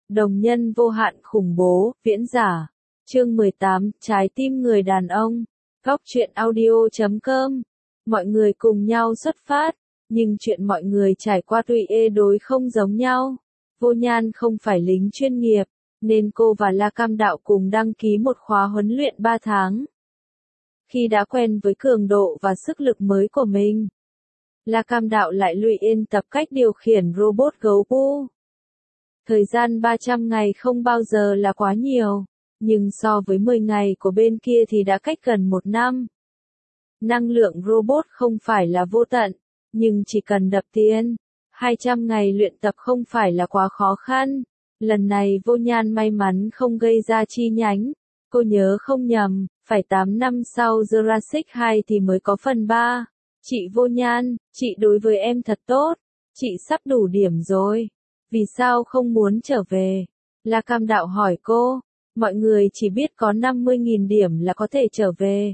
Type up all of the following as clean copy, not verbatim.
Đồng nhân vô hạn khủng bố, viễn giả. Chương 18, trái tim người đàn ông. Góc truyện audio.com. Mọi người cùng nhau xuất phát, nhưng chuyện mọi người trải qua tuy đối không giống nhau. Vô Nhan không phải lính chuyên nghiệp, nên cô và La Cam Đạo cùng đăng ký một khóa huấn luyện 3 tháng. Khi đã quen với cường độ và sức lực mới của mình, La Cam Đạo lại luyện tập cách điều khiển robot gấu gu. Thời gian 300 ngày không bao giờ là quá nhiều, nhưng so với 10 ngày của bên kia thì đã cách gần 1 năm. Năng lượng robot không phải là vô tận, nhưng chỉ cần đập tiền, 200 ngày luyện tập không phải là quá khó khăn. Lần này Vô Nhan may mắn không gây ra chi nhánh. Cô nhớ không nhầm, phải 8 năm sau Jurassic 2 thì mới có phần 3. Chị Vô Nhan, chị đối với em thật tốt. Chị sắp đủ điểm rồi. Vì sao không muốn trở về? La Cam Đạo hỏi cô. Mọi người chỉ biết có 50.000 điểm là có thể trở về.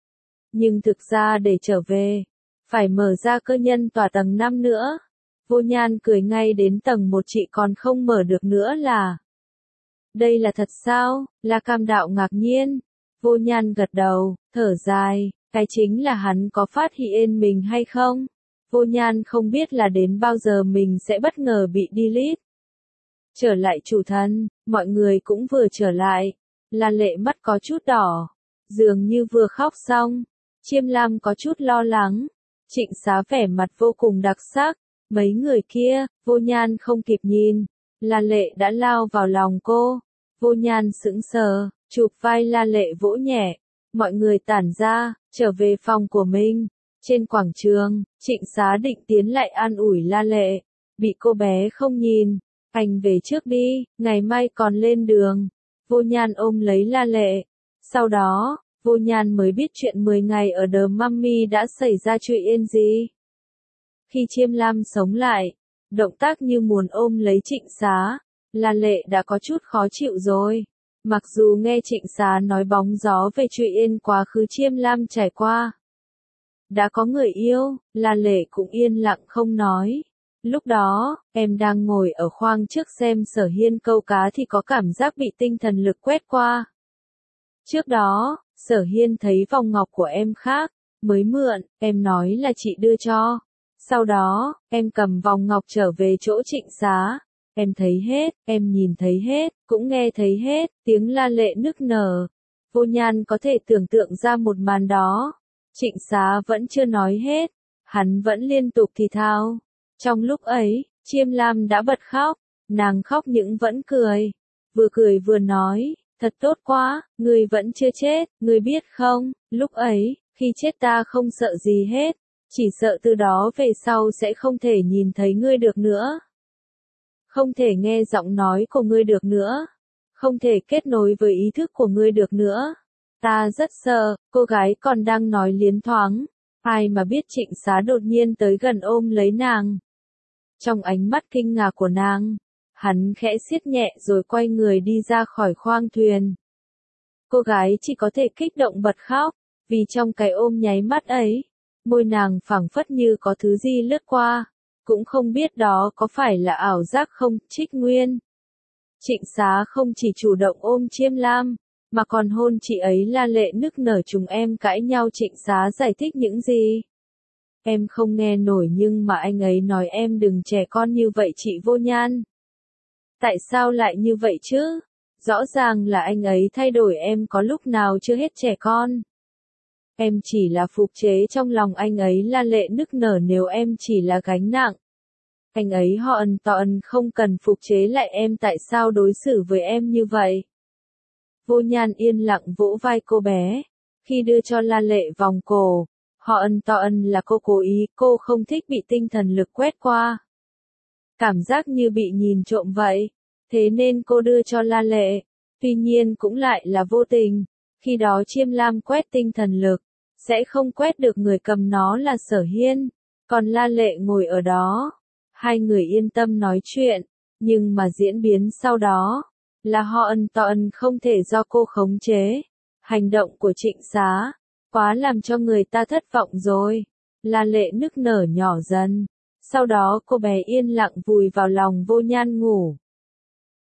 Nhưng thực ra để trở về, phải mở ra cơ nhân tỏa tầng 5 nữa. Vô Nhan cười ngay đến tầng 1 chị còn không mở được nữa là. Đây là thật sao? La Cam Đạo ngạc nhiên. Vô Nhan gật đầu, thở dài, cái chính là hắn có phát hiện mình hay không? Vô Nhan không biết là đến bao giờ mình sẽ bất ngờ bị delete. Trở lại chủ thân, mọi người cũng vừa trở lại. La Lệ mắt có chút đỏ, dường như vừa khóc xong. Chiêm Lam có chút lo lắng. Trịnh Xá vẻ mặt vô cùng đặc sắc. Mấy người kia, Vô Nhan không kịp nhìn. La Lệ đã lao vào lòng cô. Vô Nhan sững sờ, chụp vai La Lệ vỗ nhẹ. Mọi người tản ra, trở về phòng của mình. Trên quảng trường, Trịnh Xá định tiến lại an ủi La Lệ. Bị cô bé không nhìn. Anh về trước đi, ngày mai còn lên đường. Vô Nhan ôm lấy La Lệ. Sau đó, Vô Nhan mới biết chuyện 10 ngày ở The Mummy đã xảy ra chuyện gì. Khi Chiêm Lam sống lại, động tác như muốn ôm lấy Trịnh Xá, La Lệ đã có chút khó chịu rồi. Mặc dù nghe Trịnh Xá nói bóng gió về chuyện quá khứ Chiêm Lam trải qua. Đã có người yêu, La Lệ cũng yên lặng không nói. Lúc đó, em đang ngồi ở khoang trước xem Sở Hiên câu cá thì có cảm giác bị tinh thần lực quét qua. Trước đó, Sở Hiên thấy vòng ngọc của em khác, mới mượn, em nói là chị đưa cho. Sau đó, em cầm vòng ngọc trở về chỗ Trịnh Xá. Em thấy hết, em nhìn thấy hết, cũng nghe thấy hết, tiếng La Lệ nức nở. Vô Nhan có thể tưởng tượng ra một màn đó. Trịnh Xá vẫn chưa nói hết, hắn vẫn liên tục thì thào. Trong lúc ấy, Chiêm Lam đã bật khóc, nàng khóc nhưng vẫn cười vừa nói, thật tốt quá, ngươi vẫn chưa chết, ngươi biết không, lúc ấy, khi chết ta không sợ gì hết, chỉ sợ từ đó về sau sẽ không thể nhìn thấy ngươi được nữa. Không thể nghe giọng nói của ngươi được nữa, không thể kết nối với ý thức của ngươi được nữa. Ta rất sợ, cô gái còn đang nói liến thoáng, ai mà biết Trịnh Xá đột nhiên tới gần ôm lấy nàng. Trong ánh mắt kinh ngạc của nàng, hắn khẽ siết nhẹ rồi quay người đi ra khỏi khoang thuyền. Cô gái chỉ có thể kích động bật khóc, vì trong cái ôm nháy mắt ấy, môi nàng phảng phất như có thứ gì lướt qua, cũng không biết đó có phải là ảo giác không, Trích Nguyên. Trịnh Xá không chỉ chủ động ôm Chiêm Lam, mà còn hôn chị ấy. La Lệ nức nở. Chúng em cãi nhau. Trịnh Xá giải thích những gì? Em không nghe nổi nhưng mà anh ấy nói em đừng trẻ con như vậy chị Vô Nhan. Tại sao lại như vậy chứ? Rõ ràng là anh ấy thay đổi em có lúc nào chưa hết trẻ con. Em chỉ là phục chế trong lòng anh ấy. La Lệ nức nở. Nếu em chỉ là gánh nặng, anh ấy không cần phục chế lại em, tại sao đối xử với em như vậy? Vô Nhan yên lặng vỗ vai cô bé. Khi đưa cho La Lệ vòng cổ, là cô cố ý, cô không thích bị tinh thần lực quét qua. Cảm giác như bị nhìn trộm vậy. Thế nên cô đưa cho La Lệ. Tuy nhiên cũng lại là vô tình. Khi đó Chiêm Lam quét tinh thần lực, sẽ không quét được người cầm nó là Sở Hiên. Còn La Lệ ngồi ở đó. Hai người yên tâm nói chuyện. Nhưng mà diễn biến sau đó là không thể do cô khống chế. Hành động của Trịnh Xá quá làm cho người ta thất vọng rồi. La Lệ nức nở nhỏ dần. Sau đó cô bé yên lặng vùi vào lòng Vô Nhan ngủ.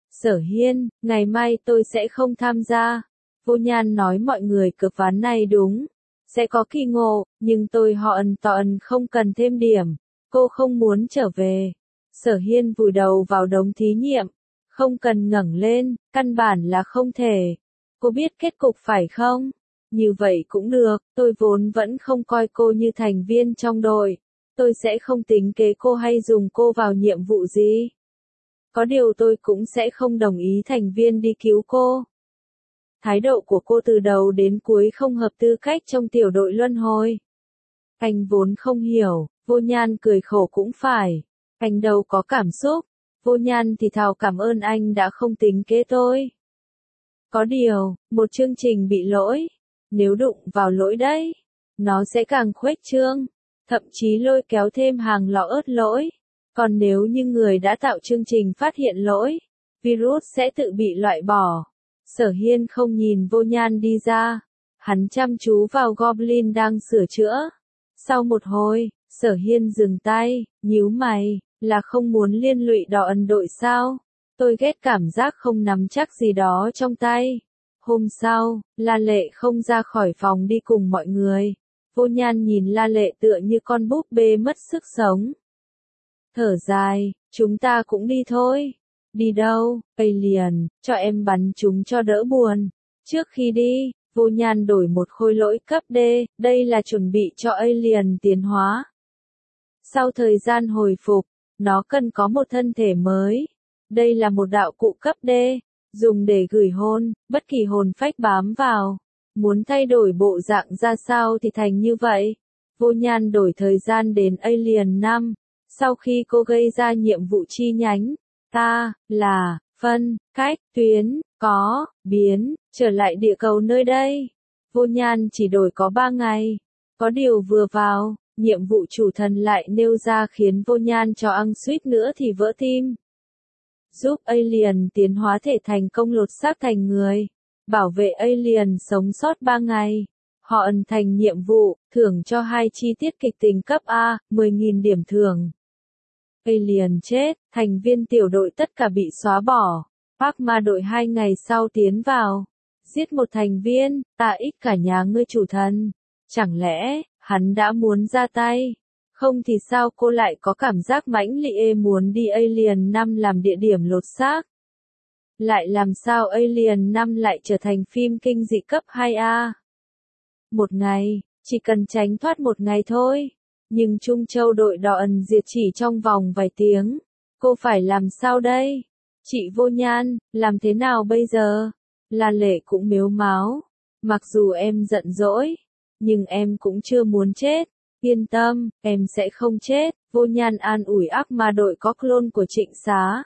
Sở Hiên, ngày mai tôi sẽ không tham gia. Vô Nhan nói mọi người cược ván này đúng. Sẽ có kỳ ngộ, nhưng tôi họ ẩn tỏ ẩn không cần thêm điểm. Cô không muốn trở về. Sở Hiên vùi đầu vào đống thí nghiệm. Không cần ngẩng lên, căn bản là không thể. Cô biết kết cục phải không? Như vậy cũng được, tôi vốn vẫn không coi cô như thành viên trong đội. Tôi sẽ không tính kế cô hay dùng cô vào nhiệm vụ gì. Có điều tôi cũng sẽ không đồng ý thành viên đi cứu cô. Thái độ của cô từ đầu đến cuối không hợp tư cách trong tiểu đội luân hồi. Anh vốn không hiểu, Vô Nhan cười khổ cũng phải. Anh đâu có cảm xúc. Vô Nhan thì thào cảm ơn anh đã không tính kế tôi. Có điều, một chương trình bị lỗi. Nếu đụng vào lỗi đấy, nó sẽ càng khuếch trương. Thậm chí lôi kéo thêm hàng lọ ớt lỗi. Còn nếu như người đã tạo chương trình phát hiện lỗi, virus sẽ tự bị loại bỏ. Sở Hiên không nhìn Vô Nhan đi ra. Hắn chăm chú vào Goblin đang sửa chữa. Sau một hồi, Sở Hiên dừng tay, nhíu mày, là không muốn liên lụy đỏ ẩn đội sao? Tôi ghét cảm giác không nắm chắc gì đó trong tay. Hôm sau, La Lệ không ra khỏi phòng đi cùng mọi người. Vô Nhan nhìn La Lệ tựa như con búp bê mất sức sống. Thở dài, chúng ta cũng đi thôi. Đi đâu, Alien, cho em bắn chúng cho đỡ buồn. Trước khi đi, Vô Nhan đổi một khối lỗi cấp D, đây là chuẩn bị cho Alien tiến hóa. Sau thời gian hồi phục, nó cần có một thân thể mới. Đây là một đạo cụ cấp D, dùng để gửi hồn, bất kỳ hồn phách bám vào. Muốn thay đổi bộ dạng ra sao thì thành như vậy. Vô Nhan đổi thời gian đến Alien 5. Sau khi cô gây ra nhiệm vụ chi nhánh, ta, là, phân, cách, tuyến, có, biến, trở lại địa cầu nơi đây. Vô Nhan chỉ đổi có 3 ngày. Có điều vừa vào, nhiệm vụ chủ thần lại nêu ra khiến Vô Nhan cho ăn suýt nữa thì vỡ tim. Giúp Alien tiến hóa thể thành công lột xác thành người. Bảo vệ Alien sống sót 3 ngày. Họ ẩn thành nhiệm vụ, thưởng cho 2 chi tiết kịch tính cấp A, 10.000 điểm thưởng. Alien chết, thành viên tiểu đội tất cả bị xóa bỏ. Pacma đội 2 ngày sau tiến vào. Giết một thành viên, ta ít cả nhà ngươi chủ thần. Chẳng lẽ, hắn đã muốn ra tay? Không thì sao cô lại có cảm giác mãnh liệt muốn đi Alien 5 làm địa điểm lột xác? Lại làm sao Alien 5 lại trở thành phim kinh dị cấp 2A? Một ngày, chỉ cần tránh thoát một ngày thôi. Nhưng Trung Châu đội đỏ ẩn diệt chỉ trong vòng vài tiếng. Cô phải làm sao đây? Chị Vô Nhan, làm thế nào bây giờ? La Lệ cũng mếu máo. Mặc dù em giận dỗi, nhưng em cũng chưa muốn chết. Yên tâm, em sẽ không chết. Vô Nhan an ủi ác ma đội có clone của Trịnh Xá.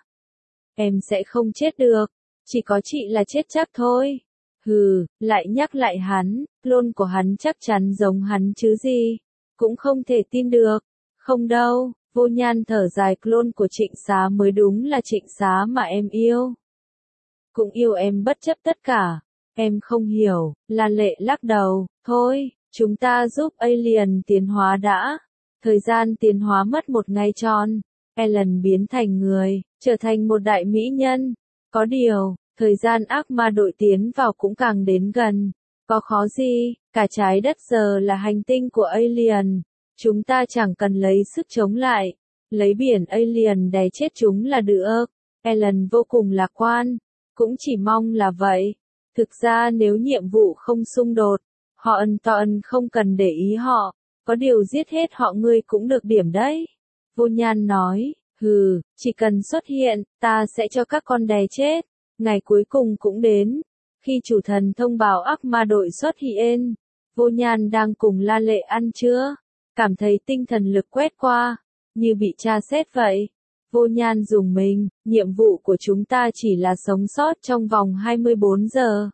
Em sẽ không chết được. Chỉ có chị là chết chắc thôi. Hừ, lại nhắc lại hắn. Clone của hắn chắc chắn giống hắn chứ gì. Cũng không thể tin được. Không đâu, Vô Nhan thở dài, clone của Trịnh Xá mới đúng là Trịnh Xá mà em yêu. Cũng yêu em bất chấp tất cả. Em không hiểu. La Lệ lắc đầu. Thôi, chúng ta giúp Alien tiến hóa đã. Thời gian tiến hóa mất 1 ngày tròn. Ellen biến thành người, trở thành một đại mỹ nhân. Có điều, thời gian ác ma đội tiến vào cũng càng đến gần. Có khó gì, cả trái đất giờ là hành tinh của Alien. Chúng ta chẳng cần lấy sức chống lại. Lấy biển Alien đè chết chúng là được. Ellen vô cùng lạc quan. Cũng chỉ mong là vậy. Thực ra nếu nhiệm vụ không xung đột, họ ẩn không cần để ý họ. Có điều giết hết họ ngươi cũng được điểm đấy. Vô Nhan nói, hừ, chỉ cần xuất hiện, ta sẽ cho các con đè chết. Ngày cuối cùng cũng đến. Khi chủ thần thông báo ác ma đội xuất hiện, Vô Nhan đang cùng La Lệ ăn trưa. Cảm thấy tinh thần lực quét qua, như bị tra xét vậy. Vô Nhan dùng mình, nhiệm vụ của chúng ta chỉ là sống sót trong vòng 24 giờ.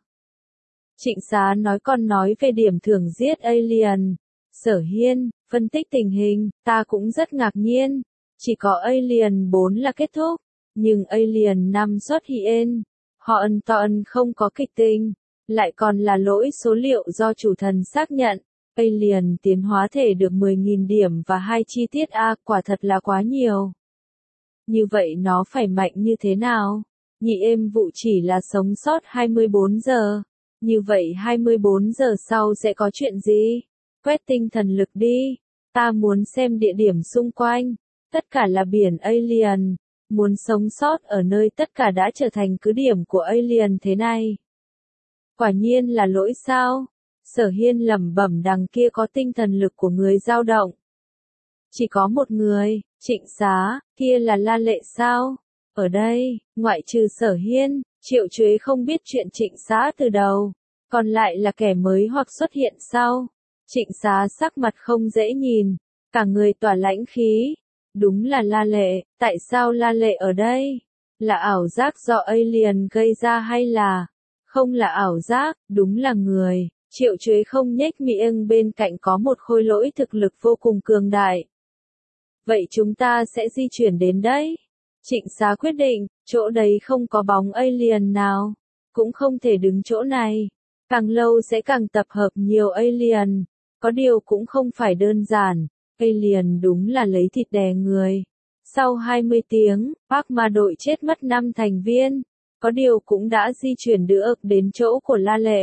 Trịnh Xá nói con nói về điểm thưởng giết Alien. Sở Hiên, phân tích tình hình, ta cũng rất ngạc nhiên. Chỉ có Alien 4 là kết thúc, nhưng Alien 5 xuất hiện. Họ ẩn không có kịch tính, lại còn là lỗi số liệu do chủ thần xác nhận. Alien tiến hóa thể được 10.000 điểm và 2 chi tiết A, quả thật là quá nhiều. Như vậy nó phải mạnh như thế nào? nhị êm vụ chỉ là sống sót 24 giờ. Như vậy 24 giờ sau sẽ có chuyện gì? Quét tinh thần lực đi. Ta muốn xem địa điểm xung quanh. Tất cả là biển alien. Muốn sống sót ở nơi tất cả đã trở thành cứ điểm của alien thế này. Quả nhiên là lỗi sao? Sở Hiên lẩm bẩm, đằng kia có tinh thần lực của người dao động. Chỉ có một người, Trịnh Xá, kia là La Lệ sao? Ở đây, ngoại trừ Sở Hiên, Triệu Chuế không biết chuyện Trịnh Xá từ đầu. Còn lại là kẻ mới hoặc xuất hiện sau. Trịnh Xá sắc mặt không dễ nhìn, cả người tỏa lãnh khí. Đúng là La Lệ, tại sao La Lệ ở đây? Là ảo giác do alien gây ra hay là... Không là ảo giác, đúng là người. Triệu Chuế không nhếch miệng, bên cạnh có một khôi lỗi thực lực vô cùng cường đại. Vậy chúng ta sẽ di chuyển đến đấy. Trịnh Xá quyết định, chỗ đấy không có bóng alien nào. Cũng không thể đứng chỗ này. Càng lâu sẽ càng tập hợp nhiều alien. Có điều cũng không phải đơn giản. Alien đúng là lấy thịt đè người. Sau 20 tiếng, Park Ma đội chết mất 5 thành viên. Có điều cũng đã di chuyển được đến chỗ của La Lệ.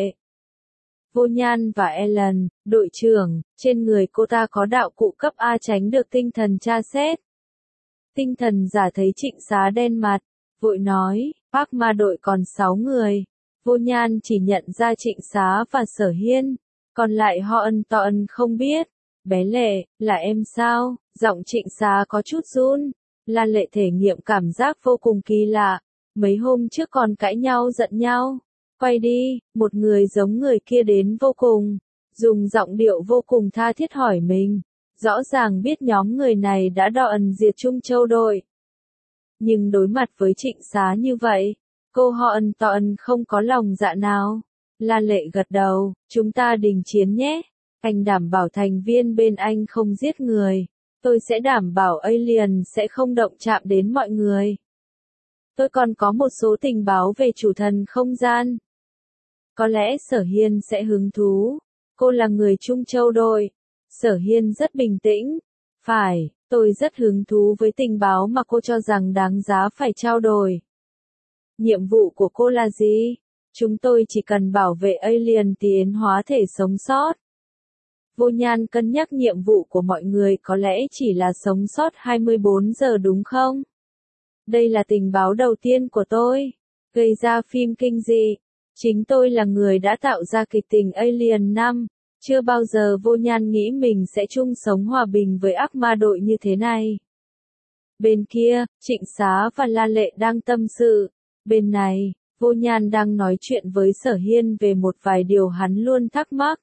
Vô Nhan và Ellen, đội trưởng, trên người cô ta có đạo cụ cấp A tránh được tinh thần tra xét. Tinh thần giả thấy Trịnh Xá đen mặt, vội nói, Park Ma đội còn 6 người. Vô Nhan chỉ nhận ra Trịnh Xá và Sở Hiên, còn lại họ ân to ân không biết. Bé Lệ, là em sao? Giọng Trịnh Xá có chút run. La Lệ thể nghiệm cảm giác vô cùng kỳ lạ. Mấy hôm trước còn cãi nhau giận nhau. Quay đi, một người giống người kia đến vô cùng. Dùng giọng điệu vô cùng tha thiết hỏi mình. Rõ ràng biết nhóm người này đã đọ ẩn diệt Trung Châu đội. Nhưng đối mặt với Trịnh Xá như vậy, cô họ ân to ân không có lòng dạ nào. La Lệ gật đầu, chúng ta đình chiến nhé. Anh đảm bảo thành viên bên anh không giết người. Tôi sẽ đảm bảo alien sẽ không động chạm đến mọi người. Tôi còn có một số tình báo về chủ thần không gian. Có lẽ Sở Hiên sẽ hứng thú. Cô là người Trung Châu đội. Sở Hiên rất bình tĩnh. Phải, tôi rất hứng thú với tình báo mà cô cho rằng đáng giá phải trao đổi. Nhiệm vụ của cô là gì? Chúng tôi chỉ cần bảo vệ alien tiến hóa thể sống sót. Vô Nhan cân nhắc nhiệm vụ của mọi người có lẽ chỉ là sống sót 24 giờ đúng không? Đây là tình báo đầu tiên của tôi. Gây ra phim kinh dị. Chính tôi là người đã tạo ra kịch tình Alien 5. Chưa bao giờ Vô Nhan nghĩ mình sẽ chung sống hòa bình với ác ma đội như thế này. Bên kia, Trịnh Xá và La Lệ đang tâm sự. Bên này, Vô Nhan đang nói chuyện với Sở Hiên về một vài điều hắn luôn thắc mắc.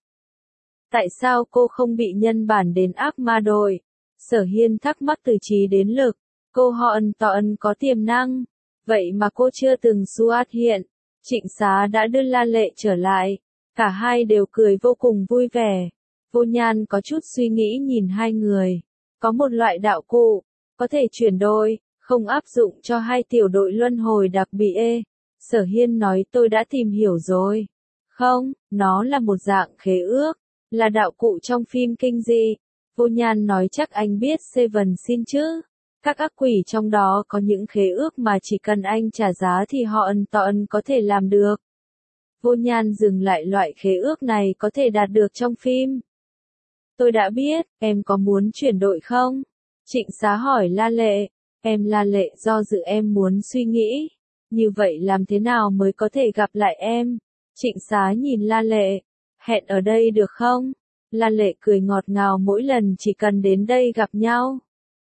Tại sao cô không bị nhân bản đến ác ma đội? Sở Hiên thắc mắc từ trí đến lực. Cô họ ân to ân có tiềm năng. Vậy mà cô chưa từng xuất hiện. Trịnh Xá đã đưa La Lệ trở lại. Cả hai đều cười vô cùng vui vẻ. Vô Nhan có chút suy nghĩ nhìn hai người. Có một loại đạo cụ, có thể chuyển đổi, không áp dụng cho hai tiểu đội luân hồi đặc biệt. Sở Hiên nói tôi đã tìm hiểu rồi. Không, nó là một dạng khế ước. Là đạo cụ trong phim kinh dị. Vô Nhan nói chắc anh biết Seven Sin chứ. Các ác quỷ trong đó có những khế ước mà chỉ cần anh trả giá thì họ ân to ân có thể làm được. Vô Nhan dừng lại, loại khế ước này có thể đạt được trong phim. Tôi đã biết, em có muốn chuyển đội không? Trịnh Xá hỏi La Lệ. Em La Lệ do dự em muốn suy nghĩ. Như vậy làm thế nào mới có thể gặp lại em? Trịnh Xá nhìn La Lệ. Hẹn ở đây được không? La Lệ cười ngọt ngào, mỗi lần chỉ cần đến đây gặp nhau.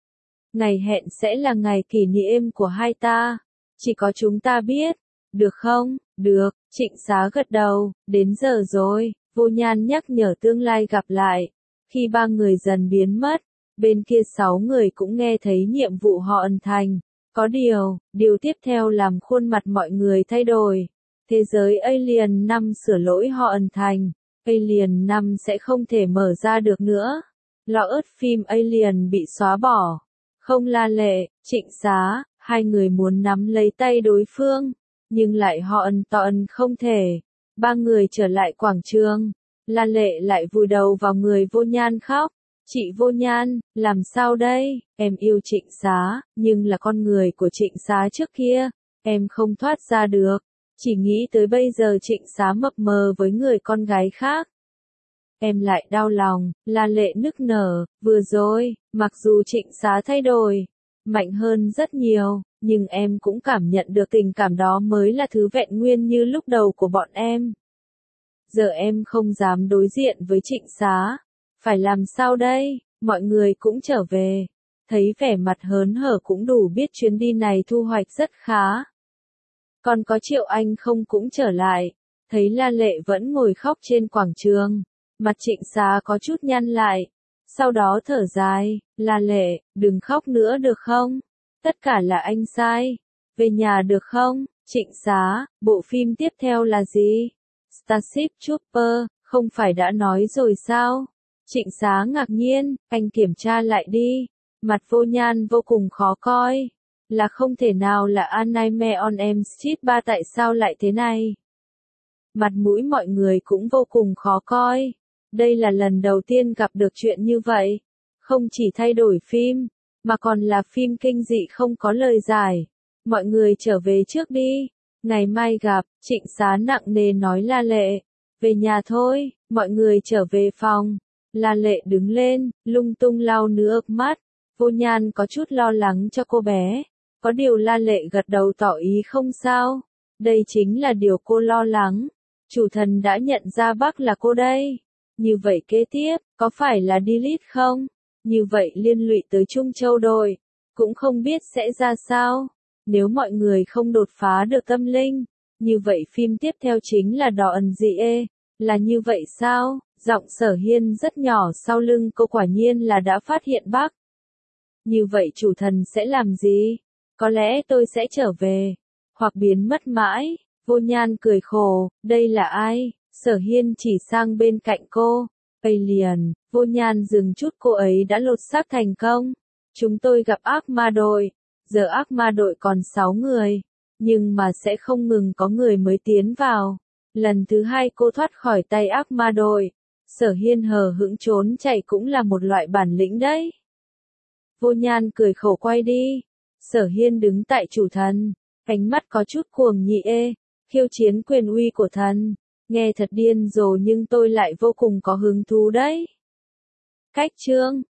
Ngày hẹn sẽ là ngày kỷ niệm của hai ta. Chỉ có chúng ta biết. Được không? Được, Trịnh Xá gật đầu. Đến giờ rồi, Vô Nhan nhắc nhở tương lai gặp lại. Khi ba người dần biến mất, bên kia 6 người cũng nghe thấy nhiệm vụ họ ẩn thành. Có điều tiếp theo làm khuôn mặt mọi người thay đổi. Thế giới Alien 5 sửa lỗi họ ẩn thành. Alien 5 sẽ không thể mở ra được nữa. Lọ ớt phim Alien bị xóa bỏ. Không La Lệ, Trịnh Xá, hai người muốn nắm lấy tay đối phương, nhưng lại họ ân to ân không thể. Ba người trở lại quảng trường. La Lệ lại vùi đầu vào người Vô Nhan khóc. Chị Vô Nhan, làm sao đây? Em yêu Trịnh Xá, nhưng là con người của Trịnh Xá trước kia. Em không thoát ra được, chỉ nghĩ tới bây giờ Trịnh Xá mập mờ với người con gái khác. Em lại đau lòng, La Lệ nức nở, vừa rồi, mặc dù Trịnh Xá thay đổi, mạnh hơn rất nhiều, nhưng em cũng cảm nhận được tình cảm đó mới là thứ vẹn nguyên như lúc đầu của bọn em. Giờ em không dám đối diện với Trịnh Xá. Phải làm sao đây? Mọi người cũng trở về. Thấy vẻ mặt hớn hở cũng đủ biết chuyến đi này thu hoạch rất khá. Còn có Triệu Anh không cũng trở lại. Thấy La Lệ vẫn ngồi khóc trên quảng trường. Mặt Trịnh Xá có chút nhăn lại. Sau đó thở dài, La Lệ, đừng khóc nữa được không? Tất cả là anh sai. Về nhà được không? Trịnh Xá, bộ phim tiếp theo là gì? Starship Trooper, không phải đã nói rồi sao? Trịnh Xá ngạc nhiên, anh kiểm tra lại đi. Mặt Vô Nhan vô cùng khó coi. Là không thể nào là Anime on Elm Street 3 tại sao lại thế này? Mặt mũi mọi người cũng vô cùng khó coi. Đây là lần đầu tiên gặp được chuyện như vậy. Không chỉ thay đổi phim, mà còn là phim kinh dị không có lời giải. Mọi người trở về trước đi. Ngày mai gặp, Trịnh Xá nặng nề nói La Lệ. Về nhà thôi, mọi người trở về phòng. La Lệ đứng lên, lung tung lau nước mắt. Vô Nhan có chút lo lắng cho cô bé. Có điều La Lệ gật đầu tỏ ý không sao. Đây chính là điều cô lo lắng. Chủ thần đã nhận ra Bắc là cô đây. Như vậy kế tiếp, có phải là delete không? Như vậy liên lụy tới Trung Châu đội. Cũng không biết sẽ ra sao. Nếu mọi người không đột phá được tâm linh. Như vậy phim tiếp theo chính là Đỏ ẩn dị ê. Là như vậy sao? Giọng Sở Hiên rất nhỏ sau lưng cô quả nhiên là đã phát hiện Bắc. Như vậy chủ thần sẽ làm gì? Có lẽ tôi sẽ trở về. Hoặc biến mất mãi. Vô Nhan cười khổ, đây là ai? Sở Hiên chỉ sang bên cạnh cô. Alien, Vô Nhan dừng chút cô ấy đã lột xác thành công. Chúng tôi gặp ác ma đội. Giờ ác ma đội còn 6 người. Nhưng mà sẽ không ngừng có người mới tiến vào. Lần thứ 2 cô thoát khỏi tay ác ma đội. Sở Hiên hờ hững trốn chạy cũng là một loại bản lĩnh đấy. Vô Nhan cười khổ quay đi. Sở Hiên đứng tại chủ thần. Ánh mắt có chút cuồng nhị ê. Khiêu chiến quyền uy của thần. Nghe thật điên rồ nhưng tôi lại vô cùng có hứng thú đấy. Cách chương